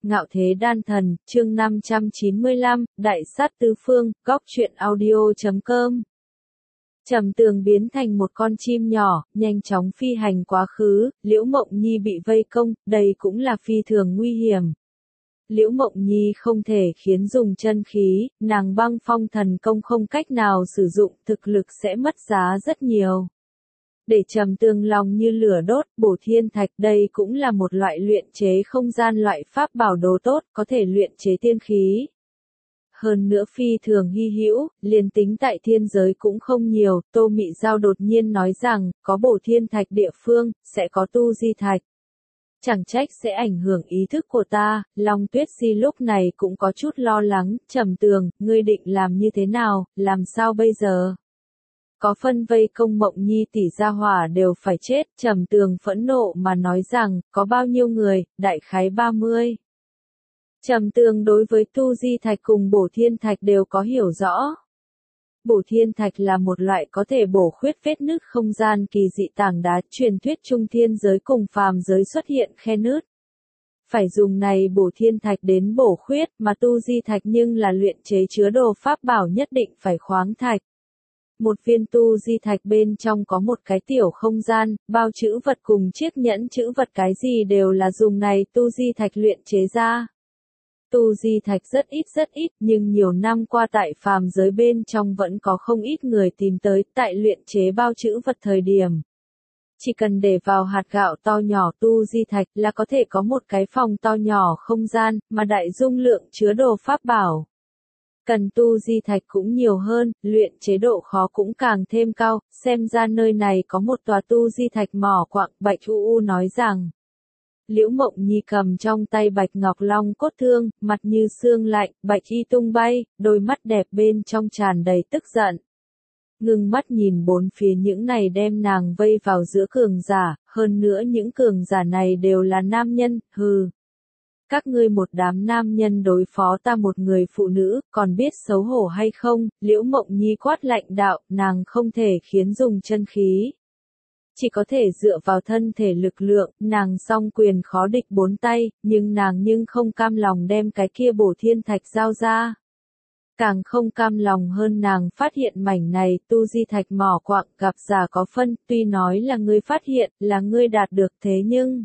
Ngạo Thế Đan Thần, chương 595, Đại sát tứ phương, góc truyện audio.com. Trầm Tường biến thành một con chim nhỏ, nhanh chóng phi hành quá khứ, Liễu Mộng Nhi bị vây công, đây cũng là phi thường nguy hiểm. Liễu Mộng Nhi không thể khiến dùng chân khí, nàng băng phong thần công không cách nào sử dụng, thực lực sẽ mất giá rất nhiều. Để Trầm Tường lòng như lửa đốt, bổ thiên thạch đây cũng là một loại luyện chế không gian loại pháp bảo đồ tốt, có thể luyện chế tiên khí. Hơn nữa phi thường hy hữu, liền tính tại thiên giới cũng không nhiều, Tô Mị Giao đột nhiên nói rằng, có bổ thiên thạch địa phương, sẽ có tu di thạch. Chẳng trách sẽ ảnh hưởng ý thức của ta, Long Tuyết Si lúc này cũng có chút lo lắng, Trầm Tường, ngươi định làm như thế nào, làm sao bây giờ? Có phân vây công Mộng Nhi tỷ gia hỏa đều phải chết, Trầm Tường phẫn nộ mà nói rằng, có bao nhiêu người, đại khái 30. Trầm Tường đối với tu di thạch cùng bổ thiên thạch đều có hiểu rõ. Bổ thiên thạch là một loại có thể bổ khuyết vết nứt không gian kỳ dị tảng đá, truyền thuyết trung thiên giới cùng phàm giới xuất hiện khe nứt. Phải dùng này bổ thiên thạch đến bổ khuyết, mà tu di thạch nhưng là luyện chế chứa đồ pháp bảo nhất định phải khoáng thạch. Một viên tu di thạch bên trong có một cái tiểu không gian, bao chữ vật cùng chiếc nhẫn chữ vật cái gì đều là dùng này tu di thạch luyện chế ra. Tu di thạch rất ít, nhưng nhiều năm qua tại phàm giới bên trong vẫn có không ít người tìm tới tại luyện chế bao chữ vật thời điểm. Chỉ cần để vào hạt gạo to nhỏ tu di thạch là có thể có một cái phòng to nhỏ không gian, mà đại dung lượng chứa đồ pháp bảo. Cần tu di thạch cũng nhiều hơn, luyện chế độ khó cũng càng thêm cao, xem ra nơi này có một tòa tu di thạch mỏ quặng, Bạch U nói rằng. Liễu Mộng Nhi cầm trong tay Bạch Ngọc Long cốt thương, mặt như xương lạnh, bạch y tung bay, đôi mắt đẹp bên trong tràn đầy tức giận. Ngưng mắt nhìn bốn phía những này đem nàng vây vào giữa cường giả, hơn nữa những cường giả này đều là nam nhân, hừ. Các ngươi một đám nam nhân đối phó ta một người phụ nữ, còn biết xấu hổ hay không? Liễu Mộng Nhi quát lạnh đạo, nàng không thể khiến dùng chân khí. Chỉ có thể dựa vào thân thể lực lượng, nàng song quyền khó địch bốn tay, nhưng nàng không cam lòng đem cái kia bổ thiên thạch giao ra. Càng không cam lòng hơn nàng phát hiện mảnh này tu di thạch mỏ quặng gặp giả có phân, tuy nói là ngươi phát hiện, là ngươi đạt được thế nhưng...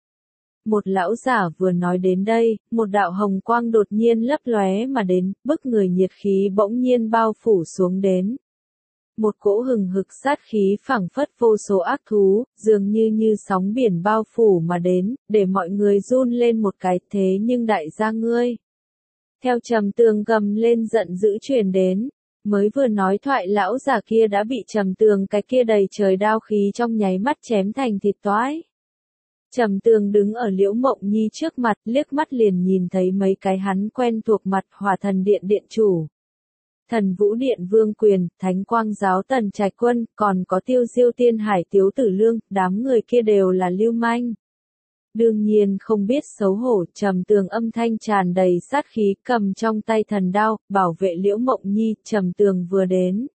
Một lão giả vừa nói đến đây, một đạo hồng quang đột nhiên lấp lóe mà đến, bức người nhiệt khí bỗng nhiên bao phủ xuống đến. Một cỗ hừng hực sát khí phảng phất vô số ác thú, dường như sóng biển bao phủ mà đến, để mọi người run lên một cái, thế nhưng đại gia ngươi. Theo Trầm Tường gầm lên giận dữ truyền đến, mới vừa nói thoại lão giả kia đã bị Trầm Tường cái kia đầy trời đao khí trong nháy mắt chém thành thịt toái. Trầm Tường đứng ở Liễu Mộng Nhi trước mặt, liếc mắt liền nhìn thấy mấy cái hắn quen thuộc mặt, Hỏa Thần Điện điện chủ. Thần Vũ Điện Vương Quyền, Thánh Quang Giáo Tần Trạch Quân, còn có Tiêu Diêu Tiên Hải Tiếu Tử Lương, đám người kia đều là lưu manh. Đương nhiên không biết xấu hổ, Trầm Tường âm thanh tràn đầy sát khí, cầm trong tay thần đao, bảo vệ Liễu Mộng Nhi, Trầm Tường vừa đến.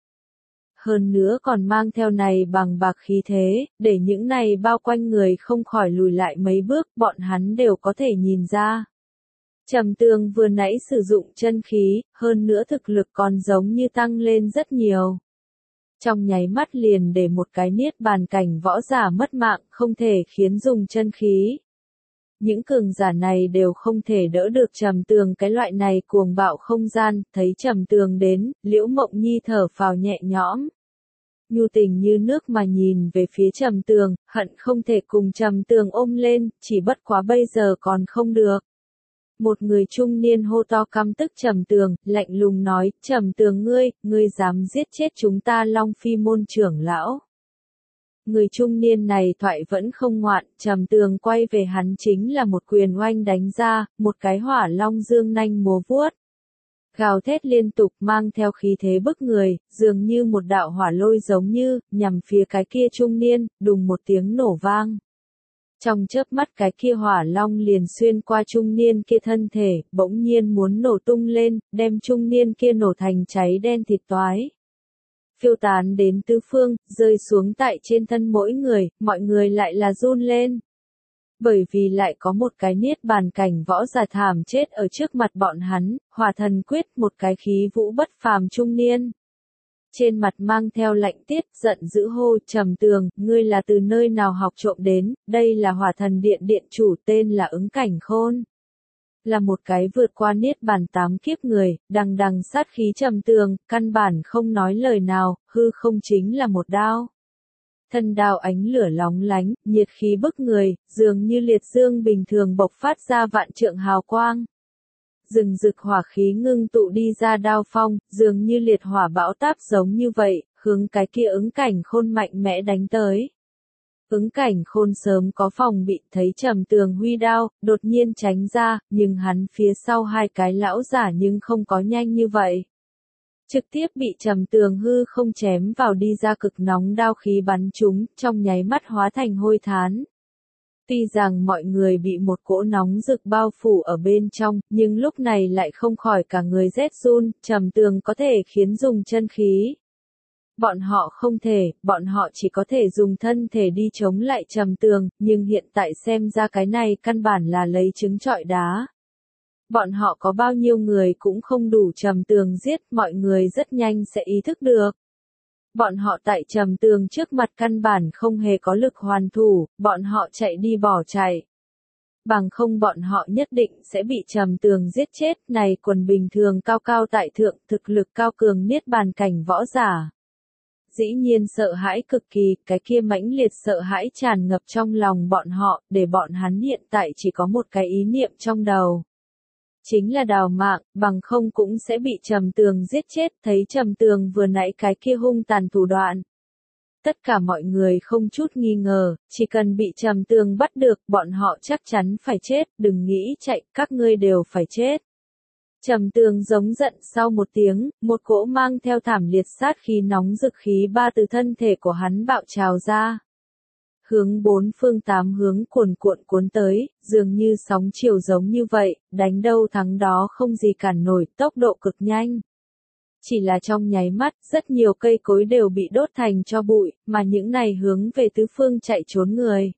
Hơn nữa còn mang theo này bằng bạc khí thế, để những này bao quanh người không khỏi lùi lại mấy bước, bọn hắn đều có thể nhìn ra. Trầm Tường vừa nãy sử dụng chân khí, hơn nữa thực lực còn giống như tăng lên rất nhiều. Trong nháy mắt liền để một cái niết bàn cảnh võ giả mất mạng, không thể khiến dùng chân khí. Những cường giả này đều không thể đỡ được Trầm Tường cái loại này cuồng bạo không gian, thấy Trầm Tường đến, Liễu Mộng Nhi thở phào nhẹ nhõm. Nhu tình như nước mà nhìn về phía Trầm Tường, hận không thể cùng Trầm Tường ôm lên, chỉ bất quá bây giờ còn không được. Một người trung niên hô to căm tức Trầm Tường, lạnh lùng nói, Trầm Tường ngươi dám giết chết chúng ta Long Phi môn trưởng lão. Người trung niên này thoại vẫn không ngoạn, Trầm Tường quay về hắn chính là một quyền oanh đánh ra, một cái hỏa long dương nanh múa vuốt. Gào thét liên tục mang theo khí thế bức người, dường như một đạo hỏa lôi giống như, nhằm phía cái kia trung niên, đùng một tiếng nổ vang. Trong chớp mắt cái kia hỏa long liền xuyên qua trung niên kia thân thể, bỗng nhiên muốn nổ tung lên, đem trung niên kia nổ thành cháy đen thịt toái. Phiêu tán đến tứ phương, rơi xuống tại trên thân mỗi người, mọi người lại là run lên. Bởi vì lại có một cái niết bàn cảnh võ giả thảm chết ở trước mặt bọn hắn, Hỏa Thần Quyết, một cái khí vũ bất phàm trung niên. Trên mặt mang theo lạnh tiết, giận dữ hô: Trầm Tường, ngươi là từ nơi nào học trộm đến? Đây là Hỏa Thần Điện điện chủ, tên là Ứng Cảnh Khôn. Là một cái vượt qua niết bàn 8 kiếp người, đằng đằng sát khí Trầm Tường, căn bản không nói lời nào, hư không chính là một đao. Thân đao ánh lửa lóng lánh, nhiệt khí bức người, dường như liệt dương bình thường bộc phát ra vạn trượng hào quang. Rừng rực hỏa khí ngưng tụ đi ra đao phong, dường như liệt hỏa bão táp giống như vậy, hướng cái kia Ứng Cảnh Khôn mạnh mẽ đánh tới. Ứng Cảnh Khôn sớm có phòng bị, thấy Trầm Tường huy đao, đột nhiên tránh ra, nhưng hắn phía sau hai cái lão giả nhưng không có nhanh như vậy. Trực tiếp bị Trầm Tường hư không chém vào đi ra cực nóng đao khí bắn chúng, trong nháy mắt hóa thành hôi thán. Tuy rằng mọi người bị một cỗ nóng rực bao phủ ở bên trong, nhưng lúc này lại không khỏi cả người rét run, Trầm Tường có thể khiến dùng chân khí. Bọn họ không thể, bọn họ chỉ có thể dùng thân thể đi chống lại Trầm Tường, nhưng hiện tại xem ra cái này căn bản là lấy trứng trọi đá. Bọn họ có bao nhiêu người cũng không đủ Trầm Tường giết, mọi người rất nhanh sẽ ý thức được. Bọn họ tại Trầm Tường trước mặt căn bản không hề có lực hoàn thủ, bọn họ chạy đi bỏ chạy. Bằng không bọn họ nhất định sẽ bị Trầm Tường giết chết, này quần bình thường cao cao tại thượng, thực lực cao cường niết bàn cảnh võ giả. Dĩ nhiên sợ hãi cực kỳ, cái kia mãnh liệt sợ hãi tràn ngập trong lòng bọn họ, để bọn hắn hiện tại chỉ có một cái ý niệm trong đầu. Chính là đào mạng, bằng không cũng sẽ bị Trầm Tường giết chết, thấy Trầm Tường vừa nãy cái kia hung tàn thủ đoạn. Tất cả mọi người không chút nghi ngờ, chỉ cần bị Trầm Tường bắt được, bọn họ chắc chắn phải chết, đừng nghĩ chạy, các ngươi đều phải chết. Trầm Tường giống giận sau một tiếng, một cỗ mang theo thảm liệt sát khí nóng rực khí ba từ thân thể của hắn bạo trào ra. Hướng bốn phương tám hướng cuồn cuộn cuốn tới, dường như sóng chiều giống như vậy, đánh đâu thắng đó không gì cản nổi, tốc độ cực nhanh. Chỉ là trong nháy mắt, rất nhiều cây cối đều bị đốt thành tro bụi, mà những này hướng về tứ phương chạy trốn người.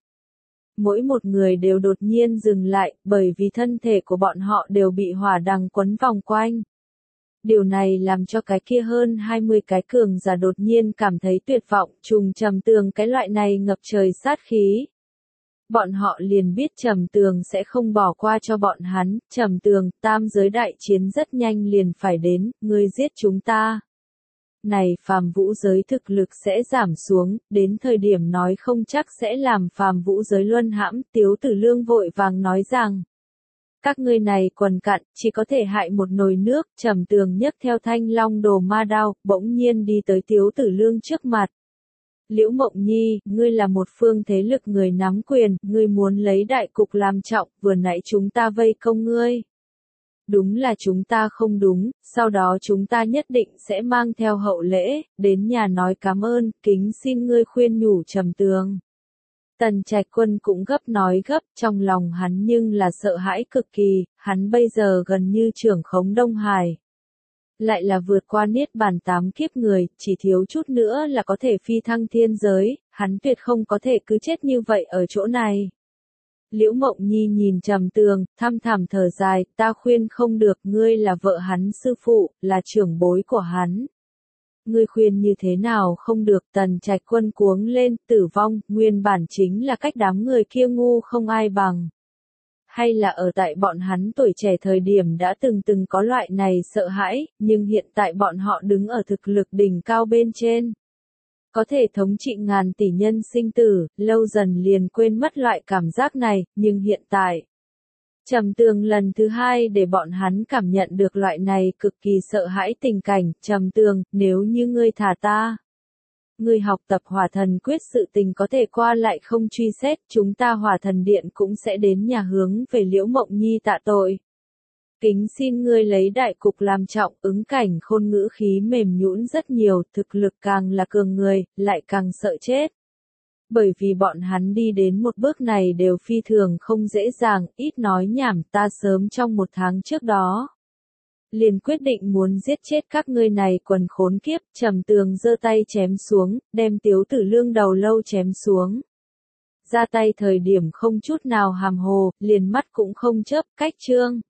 Mỗi một người đều đột nhiên dừng lại, bởi vì thân thể của bọn họ đều bị hỏa đằng quấn vòng quanh. Điều này làm cho cái kia hơn 20 cái cường giả đột nhiên cảm thấy tuyệt vọng, trùng Trầm Tường cái loại này ngập trời sát khí. Bọn họ liền biết Trầm Tường sẽ không bỏ qua cho bọn hắn, Trầm Tường, tam giới đại chiến rất nhanh liền phải đến, ngươi giết chúng ta. Này phàm vũ giới thực lực sẽ giảm xuống, đến thời điểm nói không chắc sẽ làm phàm vũ giới luân hãm, Tiếu Tử Lương vội vàng nói rằng. Các ngươi này quần cặn, chỉ có thể hại một nồi nước, Trầm Tường nhấc theo thanh long đồ ma đao, bỗng nhiên đi tới Tiếu Tử Lương trước mặt. Liễu Mộng Nhi, ngươi là một phương thế lực người nắm quyền, ngươi muốn lấy đại cục làm trọng, vừa nãy chúng ta vây công ngươi. Đúng là chúng ta không đúng, sau đó chúng ta nhất định sẽ mang theo hậu lễ, đến nhà nói cảm ơn, kính xin ngươi khuyên nhủ Trầm Tường. Tần Trạch Quân cũng gấp nói gấp, trong lòng hắn nhưng là sợ hãi cực kỳ, hắn bây giờ gần như trưởng khống Đông Hải. Lại là vượt qua niết bàn 8 kiếp người, chỉ thiếu chút nữa là có thể phi thăng thiên giới, hắn tuyệt không có thể cứ chết như vậy ở chỗ này. Liễu Mộng Nhi nhìn Trầm Tường, thăm thẳm thở dài, ta khuyên không được, ngươi là vợ hắn sư phụ, là trưởng bối của hắn. Ngươi khuyên như thế nào không được, Tần Trạch Quân cuống lên, tử vong, nguyên bản chính là cách đám người kia ngu không ai bằng. Hay là ở tại bọn hắn tuổi trẻ thời điểm đã từng có loại này sợ hãi, nhưng hiện tại bọn họ đứng ở thực lực đỉnh cao bên trên. Có thể thống trị ngàn tỷ nhân sinh tử, lâu dần liền quên mất loại cảm giác này, nhưng hiện tại. Trầm Tường lần thứ hai để bọn hắn cảm nhận được loại này cực kỳ sợ hãi tình cảnh, Trầm Tường, nếu như ngươi thả ta. Ngươi học tập Hỏa Thần Quyết sự tình có thể qua lại không truy xét, chúng ta Hỏa Thần Điện cũng sẽ đến nhà hướng về Liễu Mộng Nhi tạ tội. Kính xin ngươi lấy đại cục làm trọng, Ứng Cảnh Khôn ngữ khí mềm nhũn rất nhiều, thực lực càng là cường người, lại càng sợ chết. Bởi vì bọn hắn đi đến một bước này đều phi thường không dễ dàng, ít nói nhảm, ta sớm trong một tháng trước đó. Liền quyết định muốn giết chết các ngươi này quần khốn kiếp, Trầm Tường giơ tay chém xuống, đem Tiếu Tử Lương đầu lâu chém xuống. ra tay thời điểm không chút nào hàm hồ, liền mắt cũng không chớp, cách Trương